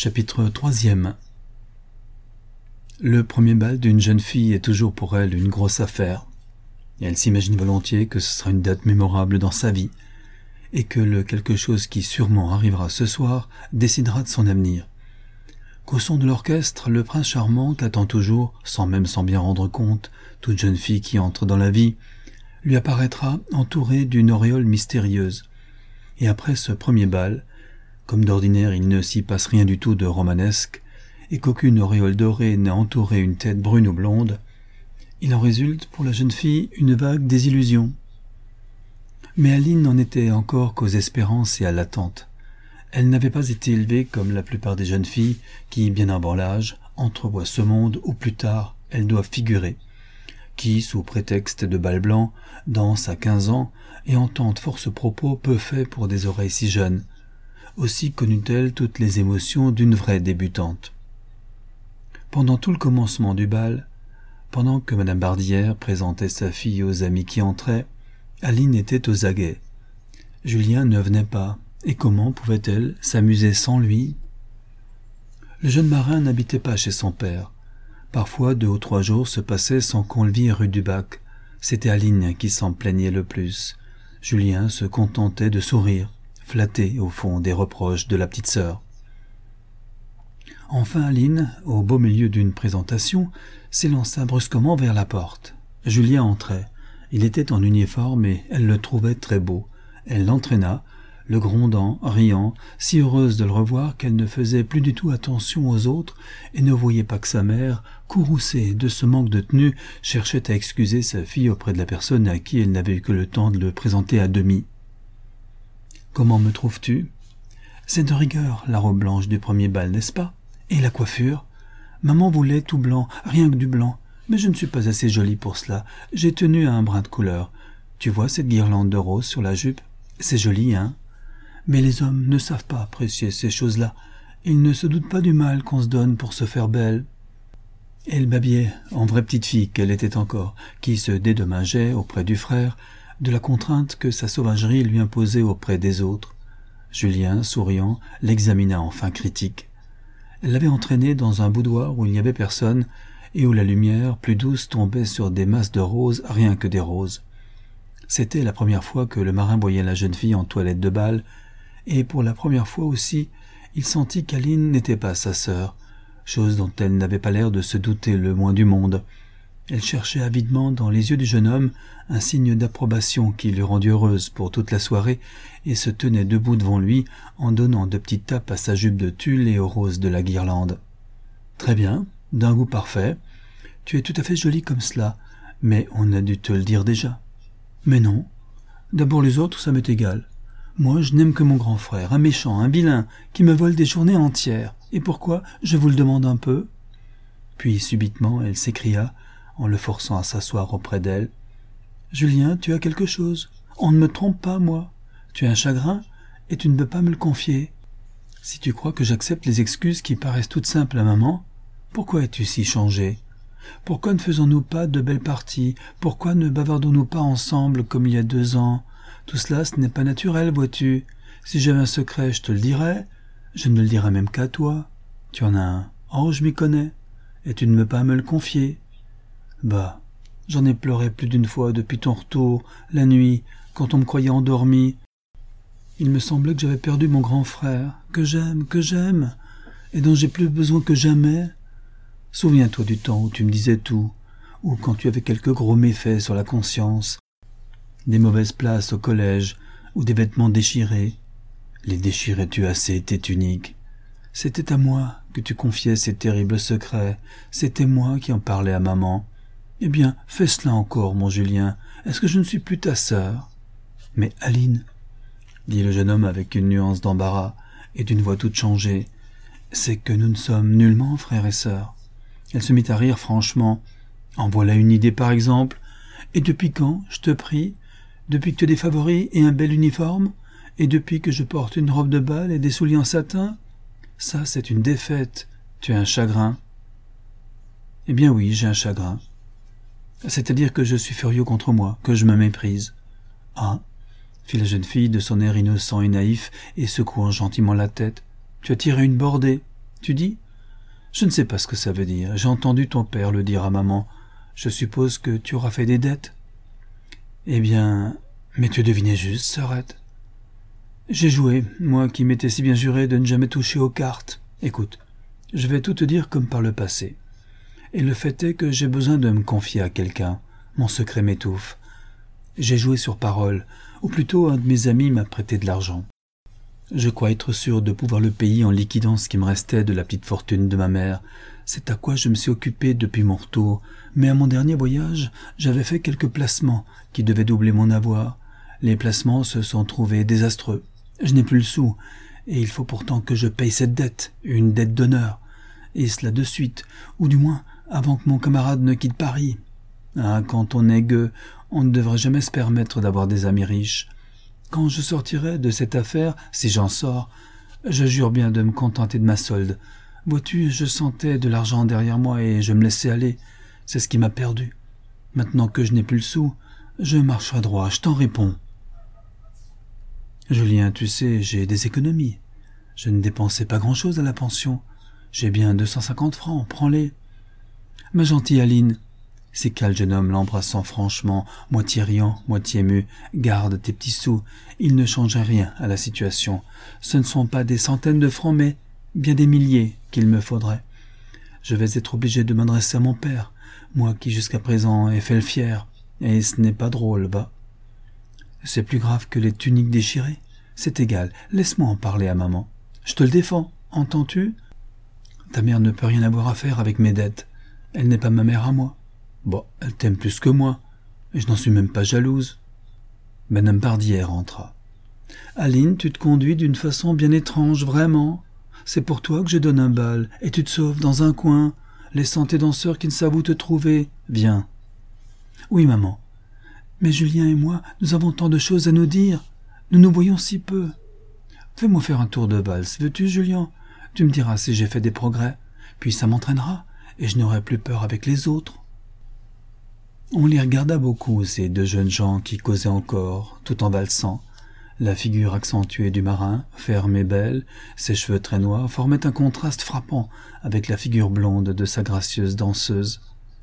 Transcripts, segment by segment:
Chapitre 3. Le premier bal d'une jeune fille est toujours pour elle une grosse affaire. Elle s'imagine volontiers que ce sera une date mémorable dans sa vie, et que le quelque chose qui sûrement arrivera ce soir décidera de son avenir. Qu'au son de l'orchestre, le prince charmant qu'attend toujours, sans même s'en bien rendre compte, toute jeune fille qui entre dans la vie, lui apparaîtra entourée d'une auréole mystérieuse. Et après ce premier bal, comme d'ordinaire il ne s'y passe rien du tout de romanesque, et qu'aucune auréole dorée n'a entouré une tête brune ou blonde, il en résulte pour la jeune fille une vague désillusion. Mais Aline n'en était encore qu'aux espérances et à l'attente. Elle n'avait pas été élevée comme la plupart des jeunes filles qui, bien avant l'âge, entrevoient ce monde où plus tard elles doivent figurer, qui, sous prétexte de bal blanc, dansent à 15 ans et entendent force propos peu faits pour des oreilles si jeunes. Aussi connut-elle toutes les émotions d'une vraie débutante. Pendant tout le commencement du bal, pendant que Madame Bardière présentait sa fille aux amis qui entraient, Aline était aux aguets. Julien ne venait pas, et comment pouvait-elle s'amuser sans lui? Le jeune marin n'habitait pas chez son père. Parfois 2 ou 3 jours se passaient sans qu'on le vît rue du Bac. C'était Aline qui s'en plaignait le plus. Julien se contentait de sourire, flatté au fond des reproches de la petite sœur. Enfin Aline, au beau milieu d'une présentation, s'élança brusquement vers la porte. Julien entrait. Il était en uniforme et elle le trouvait très beau. Elle l'entraîna, le grondant, riant, si heureuse de le revoir qu'elle ne faisait plus du tout attention aux autres et ne voyait pas que sa mère, courroucée de ce manque de tenue, cherchait à excuser sa fille auprès de la personne à qui elle n'avait eu que le temps de le présenter à demi. « Comment me trouves-tu ? C'est de rigueur, la robe blanche du premier bal, n'est-ce pas ? Et la coiffure ? Maman voulait tout blanc, rien que du blanc, mais je ne suis pas assez jolie pour cela. J'ai tenu à un brin de couleur. Tu vois cette guirlande de rose sur la jupe ? C'est joli, hein ? Mais les hommes ne savent pas apprécier ces choses-là. Ils ne se doutent pas du mal qu'on se donne pour se faire belle. » Elle babillait, en vraie petite fille qu'elle était encore, qui se dédommageait auprès du frère de la contrainte que sa sauvagerie lui imposait auprès des autres. Julien, souriant, l'examina enfin critique. Elle l'avait entraîné dans un boudoir où il n'y avait personne et où la lumière, plus douce, tombait sur des masses de roses, rien que des roses. C'était la première fois que le marin voyait la jeune fille en toilette de bal, et pour la première fois aussi, il sentit qu'Aline n'était pas sa sœur, chose dont elle n'avait pas l'air de se douter le moins du monde. Elle cherchait avidement dans les yeux du jeune homme un signe d'approbation qui l'eût rendue heureuse pour toute la soirée et se tenait debout devant lui en donnant de petites tapes à sa jupe de tulle et aux roses de la guirlande. « Très bien, d'un goût parfait. Tu es tout à fait jolie comme cela, mais on a dû te le dire déjà. »« Mais non. D'abord les autres, ça m'est égal. Moi, je n'aime que mon grand frère, un méchant, un vilain, qui me vole des journées entières. Et pourquoi, je vous le demande un peu ?» Puis subitement, elle s'écria, en le forçant à s'asseoir auprès d'elle. « Julien, tu as quelque chose. On ne me trompe pas, moi. Tu as un chagrin, et tu ne veux pas me le confier. Si tu crois que j'accepte les excuses qui paraissent toutes simples à maman, pourquoi es-tu si changé ? Pourquoi ne faisons-nous pas de belles parties ? Pourquoi ne bavardons-nous pas ensemble comme il y a 2 ans ? Tout cela, ce n'est pas naturel, vois-tu. Si j'avais un secret, je te le dirais. Je ne le dirais même qu'à toi. Tu en as un. Oh, je m'y connais. Et tu ne veux pas me le confier. Bah, j'en ai pleuré plus d'une fois depuis ton retour, la nuit, quand on me croyait endormi. Il me semblait que j'avais perdu mon grand frère, que j'aime, et dont j'ai plus besoin que jamais. Souviens-toi du temps où tu me disais tout, ou quand tu avais quelques gros méfaits sur la conscience, des mauvaises places au collège, ou des vêtements déchirés. Les déchirais-tu assez, tes tuniques ? C'était à moi que tu confiais ces terribles secrets, c'était moi qui en parlais à maman. Eh bien, fais cela encore, mon Julien, est-ce que je ne suis plus ta sœur ? Mais Aline, dit le jeune homme avec une nuance d'embarras et d'une voix toute changée, c'est que nous ne sommes nullement frères et sœurs. Elle se mit à rire franchement. En voilà une idée par exemple. Et depuis quand, je te prie ? Depuis que tu as des favoris et un bel uniforme ? Et depuis que je porte une robe de bal et des souliers en satin ? Ça, c'est une défaite. Tu as un chagrin. Eh bien oui, j'ai un chagrin. C'est-à-dire que je suis furieux contre moi, que je me méprise. Ah, fit la jeune fille de son air innocent et naïf et secouant gentiment la tête. Tu as tiré une bordée. tu dis ? Je ne sais pas ce que ça veut dire. J'ai entendu ton père le dire à maman. Je suppose que tu auras fait des dettes. Eh bien, mais tu devinais juste, sœurette. J'ai joué, moi qui m'étais si bien juré de ne jamais toucher aux cartes. Écoute, je vais tout te dire comme par le passé. Et le fait est que j'ai besoin de me confier à quelqu'un. Mon secret m'étouffe. J'ai joué sur parole, ou plutôt un de mes amis m'a prêté de l'argent. Je crois être sûr de pouvoir le payer en liquidant ce qui me restait de la petite fortune de ma mère. C'est à quoi je me suis occupé depuis mon retour. Mais à mon dernier voyage, j'avais fait quelques placements qui devaient doubler mon avoir. Les placements se sont trouvés désastreux. Je n'ai plus le sou, et il faut pourtant que je paye cette dette, une dette d'honneur. Et cela de suite, ou du moins avant que mon camarade ne quitte Paris. Ah, quand on est gueux, on ne devrait jamais se permettre d'avoir des amis riches. Quand je sortirai de cette affaire, si j'en sors, je jure bien de me contenter de ma solde. Vois-tu, je sentais de l'argent derrière moi et je me laissais aller. C'est ce qui m'a perdu. Maintenant que je n'ai plus le sou, je marcherai droit, je t'en réponds. Julien, tu sais, j'ai des économies. Je ne dépensais pas grand-chose à la pension. J'ai bien 250 francs, prends-les. Ma gentille Aline, s'écria le jeune homme l'embrassant franchement, moitié riant, moitié ému, garde tes petits sous, ils ne changeraient rien à la situation. Ce ne sont pas des centaines de francs, mais bien des milliers qu'il me faudrait. Je vais être obligé de m'adresser à mon père, moi qui jusqu'à présent ai fait le fier, et ce n'est pas drôle, va. C'est plus grave que les tuniques déchirées. C'est égal, laisse-moi en parler à maman. Je te le défends, entends-tu ? Ta mère ne peut rien avoir à faire avec mes dettes. Elle n'est pas ma mère à moi. Bon, elle t'aime plus que moi, et je n'en suis même pas jalouse. Madame Bardière entra. Aline, tu te conduis d'une façon bien étrange, vraiment. C'est pour toi que je donne un bal, et tu te sauves dans un coin, laissant tes danseurs qui ne savent où te trouver. Viens. Oui, maman. Mais Julien et moi, nous avons tant de choses à nous dire. Nous nous voyons si peu. Fais-moi faire un tour de valse, veux-tu, Julien ? Tu me diras si j'ai fait des progrès, puis ça m'entraînera, et je n'aurai plus peur avec les autres. On les regarda beaucoup, ces deux jeunes gens qui causaient encore, tout en valsant. La figure accentuée du marin, ferme et belle, ses cheveux très noirs, formaient un contraste frappant avec la figure blonde de sa gracieuse danseuse.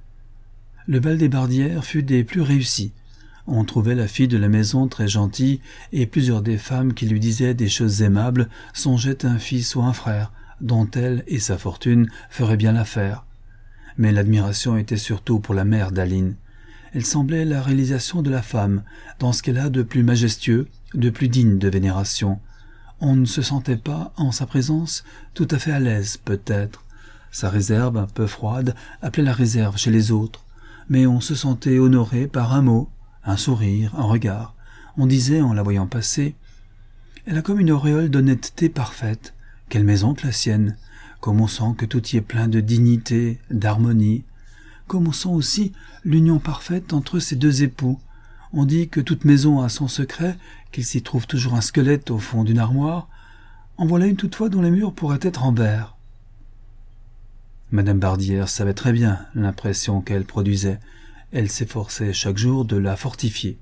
Le bal des Bardières fut des plus réussis. On trouvait la fille de la maison très gentille, et plusieurs des femmes qui lui disaient des choses aimables songeaient un fils ou un frère, dont elle et sa fortune feraient bien l'affaire. Mais l'admiration était surtout pour la mère d'Aline. Elle semblait la réalisation de la femme, dans ce qu'elle a de plus majestueux, de plus digne de vénération. On ne se sentait pas, en sa présence, tout à fait à l'aise, peut-être. Sa réserve, un peu froide, appelait la réserve chez les autres, mais on se sentait honoré par un mot, un sourire, un regard. On disait, en la voyant passer, « Elle a comme une auréole d'honnêteté parfaite. Quelle maison que la sienne! Comme on sent que tout y est plein de dignité, d'harmonie. Comme on sent aussi l'union parfaite entre ces deux époux. On dit que toute maison a son secret, qu'il s'y trouve toujours un squelette au fond d'une armoire. En voilà une toutefois dont les murs pourraient être en verre. » Madame Bardière savait très bien l'impression qu'elle produisait. Elle s'efforçait chaque jour de la fortifier.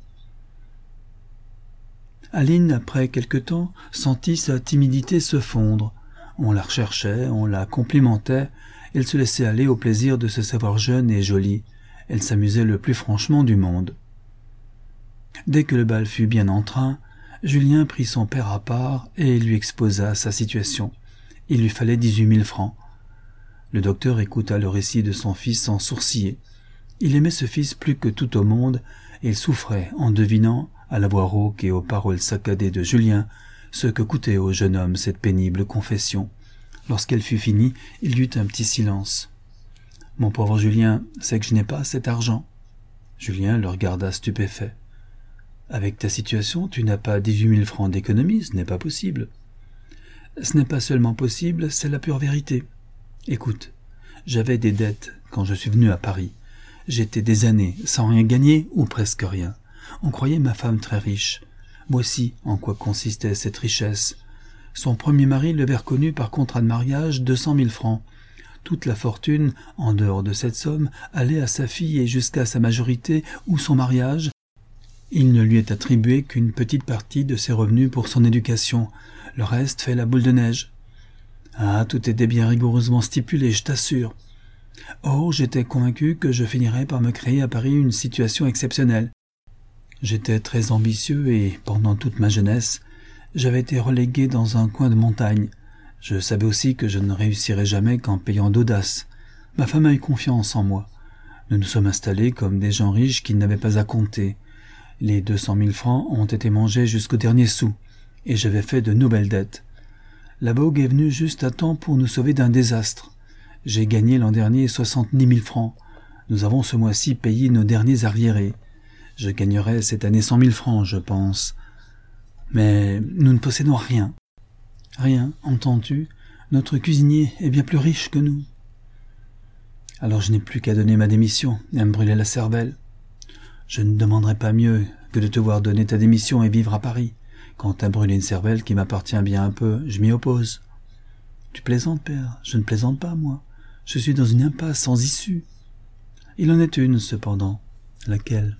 Aline, après quelque temps, sentit sa timidité se fondre. On la recherchait, on la complimentait, elle se laissait aller au plaisir de se savoir jeune et jolie. Elle s'amusait le plus franchement du monde. Dès que le bal fut bien en train, Julien prit son père à part et lui exposa sa situation. Il lui fallait 18 000 francs. Le docteur écouta le récit de son fils sans sourciller. Il aimait ce fils plus que tout au monde, et il souffrait en devinant, à la voix rauque et aux paroles saccadées de Julien, ce que coûtait au jeune homme cette pénible confession. Lorsqu'elle fut finie, il y eut un petit silence. « Mon pauvre Julien, c'est que je n'ai pas cet argent. » Julien le regarda stupéfait. « Avec ta situation, tu n'as pas 18 000 francs d'économie, ce n'est pas possible. »« Ce n'est pas seulement possible, c'est la pure vérité. Écoute, j'avais des dettes quand je suis venu à Paris. J'étais des années sans rien gagner ou presque rien. On croyait ma femme très riche. Voici en quoi consistait cette richesse. Son premier mari l'avait reconnue par contrat de mariage 200 000 francs. Toute la fortune, en dehors de cette somme, allait à sa fille et jusqu'à sa majorité ou son mariage. Il ne lui est attribué qu'une petite partie de ses revenus pour son éducation. Le reste fait la boule de neige. Ah, tout était bien rigoureusement stipulé, je t'assure. Or, j'étais convaincu que je finirais par me créer à Paris une situation exceptionnelle. J'étais très ambitieux et, pendant toute ma jeunesse, j'avais été relégué dans un coin de montagne. Je savais aussi que je ne réussirais jamais qu'en payant d'audace. Ma femme a eu confiance en moi. Nous nous sommes installés comme des gens riches qui n'avaient pas à compter. Les 200 000 francs ont été mangés jusqu'au dernier sou, et j'avais fait de nouvelles dettes. La vogue est venue juste à temps pour nous sauver d'un désastre. J'ai gagné l'an dernier 70 000 francs. Nous avons ce mois-ci payé nos derniers arriérés. Je gagnerai cette année 100 000 francs, je pense. Mais nous ne possédons rien. Rien, entends-tu? Notre cuisinier est bien plus riche que nous. Alors je n'ai plus qu'à donner ma démission et à me brûler la cervelle. Je ne demanderai pas mieux que de te voir donner ta démission et vivre à Paris. Quant à brûler une cervelle qui m'appartient bien un peu, je m'y oppose. Tu plaisantes, père? Je ne plaisante pas, moi. Je suis dans une impasse sans issue. Il en est une, cependant. Laquelle?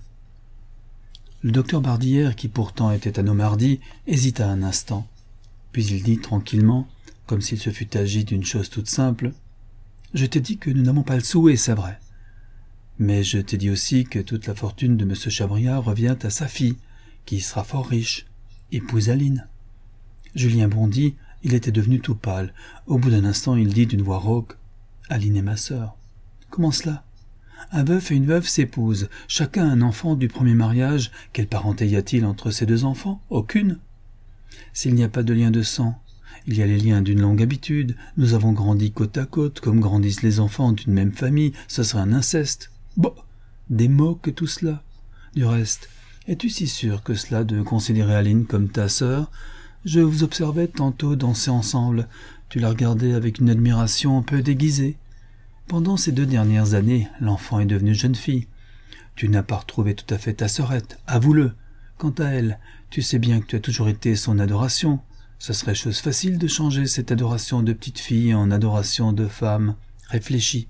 Le docteur Bardillère, qui pourtant était un homme hardi, hésita un instant. Puis il dit tranquillement, comme s'il se fût agi d'une chose toute simple, « Je t'ai dit que nous n'avons pas le sou, et c'est vrai. Mais je t'ai dit aussi que toute la fortune de M. Chabriard revient à sa fille, qui sera fort riche, épouse Aline. » Julien bondit, il était devenu tout pâle. Au bout d'un instant, il dit d'une voix rauque, « Aline est ma sœur. »« Comment cela ? Un veuf et une veuve s'épousent, chacun un enfant du premier mariage. Quelle parenté y a-t-il entre ces deux enfants? Aucune. S'il n'y a pas de lien de sang, il y a les liens d'une longue habitude. Nous avons grandi côte à côte, comme grandissent les enfants d'une même famille. Ce serait un inceste. Bon, des mots que tout cela. Du reste, es-tu si sûr que cela de considérer Aline comme ta sœur? Je vous observais tantôt danser ensemble. Tu la regardais avec une admiration un peu déguisée. Pendant ces 2 dernières années, l'enfant est devenue jeune fille. Tu n'as pas retrouvé tout à fait ta sœurette, avoue-le. Quant à elle, tu sais bien que tu as toujours été son adoration. Ce serait chose facile de changer cette adoration de petite fille en adoration de femme. Réfléchis.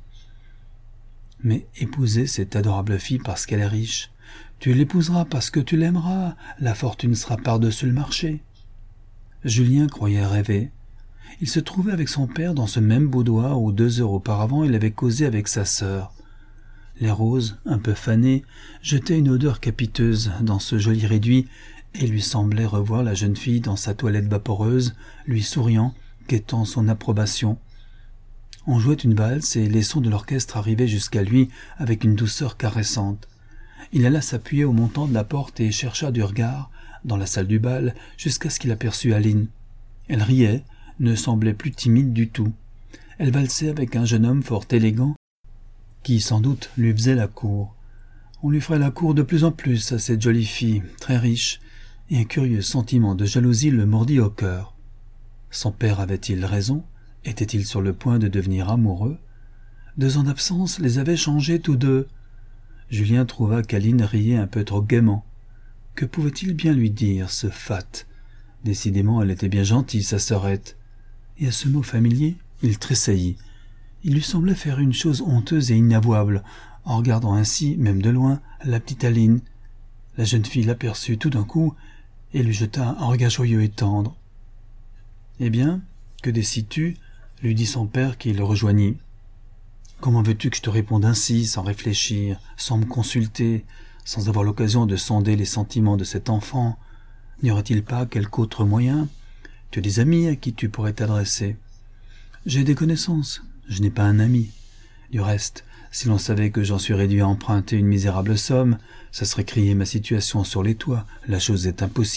Mais épouser cette adorable fille parce qu'elle est riche. Tu l'épouseras parce que tu l'aimeras. La fortune sera par-dessus le marché. Julien croyait rêver. Il se trouvait avec son père dans ce même boudoir où 2 heures auparavant il avait causé avec sa sœur. Les roses, un peu fanées, jetaient une odeur capiteuse dans ce joli réduit et lui semblaient revoir la jeune fille dans sa toilette vaporeuse, lui souriant, quêtant son approbation. On jouait une valse et les sons de l'orchestre arrivaient jusqu'à lui avec une douceur caressante. Il alla s'appuyer au montant de la porte et chercha du regard, dans la salle du bal, jusqu'à ce qu'il aperçût Aline. Elle riait, ne semblait plus timide du tout. Elle valsait avec un jeune homme fort élégant, qui sans doute lui faisait la cour. On lui ferait la cour de plus en plus à cette jolie fille, très riche, et un curieux sentiment de jalousie le mordit au cœur. Son père avait-il raison? Était-il sur le point de devenir amoureux? 2 ans d'absence les avaient changés tous deux. Julien trouva qu'Aline riait un peu trop gaiement. Que pouvait-il bien lui dire, ce fat? Décidément, elle était bien gentille, sa sœurette. Et à ce mot familier, il tressaillit. Il lui semblait faire une chose honteuse et inavouable, en regardant ainsi, même de loin, la petite Aline. La jeune fille l'aperçut tout d'un coup et lui jeta un regard joyeux et tendre. « Eh bien, que décides-tu » lui dit son père qui le rejoignit. « Comment veux-tu que je te réponde ainsi, sans réfléchir, sans me consulter, sans avoir l'occasion de sonder les sentiments de cet enfant? N'y aurait-il pas quelque autre moyen? Tu as des amis à qui tu pourrais t'adresser. »« J'ai des connaissances, je n'ai pas un ami. Du reste, si l'on savait que j'en suis réduit à emprunter une misérable somme, ça serait crier ma situation sur les toits. La chose est impossible. »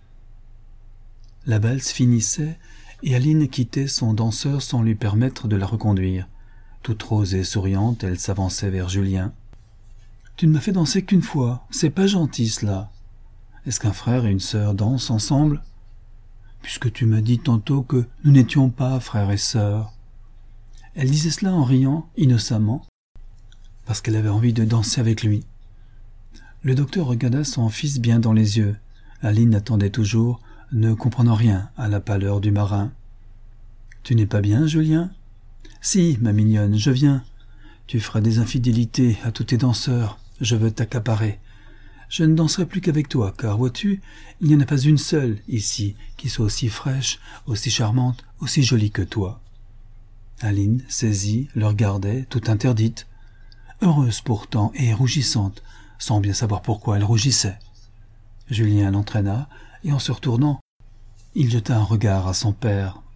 La valse finissait, et Aline quittait son danseur sans lui permettre de la reconduire. Toute rose et souriante, elle s'avançait vers Julien. « Tu ne m'as fait danser qu'une fois, c'est pas gentil cela. Est-ce qu'un frère et une sœur dansent ensemble ? Puisque tu m'as dit tantôt que nous n'étions pas frères et sœurs. » Elle disait cela en riant, innocemment, parce qu'elle avait envie de danser avec lui. Le docteur regarda son fils bien dans les yeux. Aline attendait toujours, ne comprenant rien à la pâleur du marin. « Tu n'es pas bien, Julien ? »« Si, ma mignonne, je viens. Tu feras des infidélités à tous tes danseurs. Je veux t'accaparer. je ne danserai plus qu'avec toi, car vois-tu, il n'y en a pas une seule ici qui soit aussi fraîche, aussi charmante, aussi jolie que toi. » Aline, saisie, le regardait, toute interdite. Heureuse pourtant et rougissante, sans bien savoir pourquoi elle rougissait. Julien l'entraîna, et en se retournant, il jeta un regard à son père,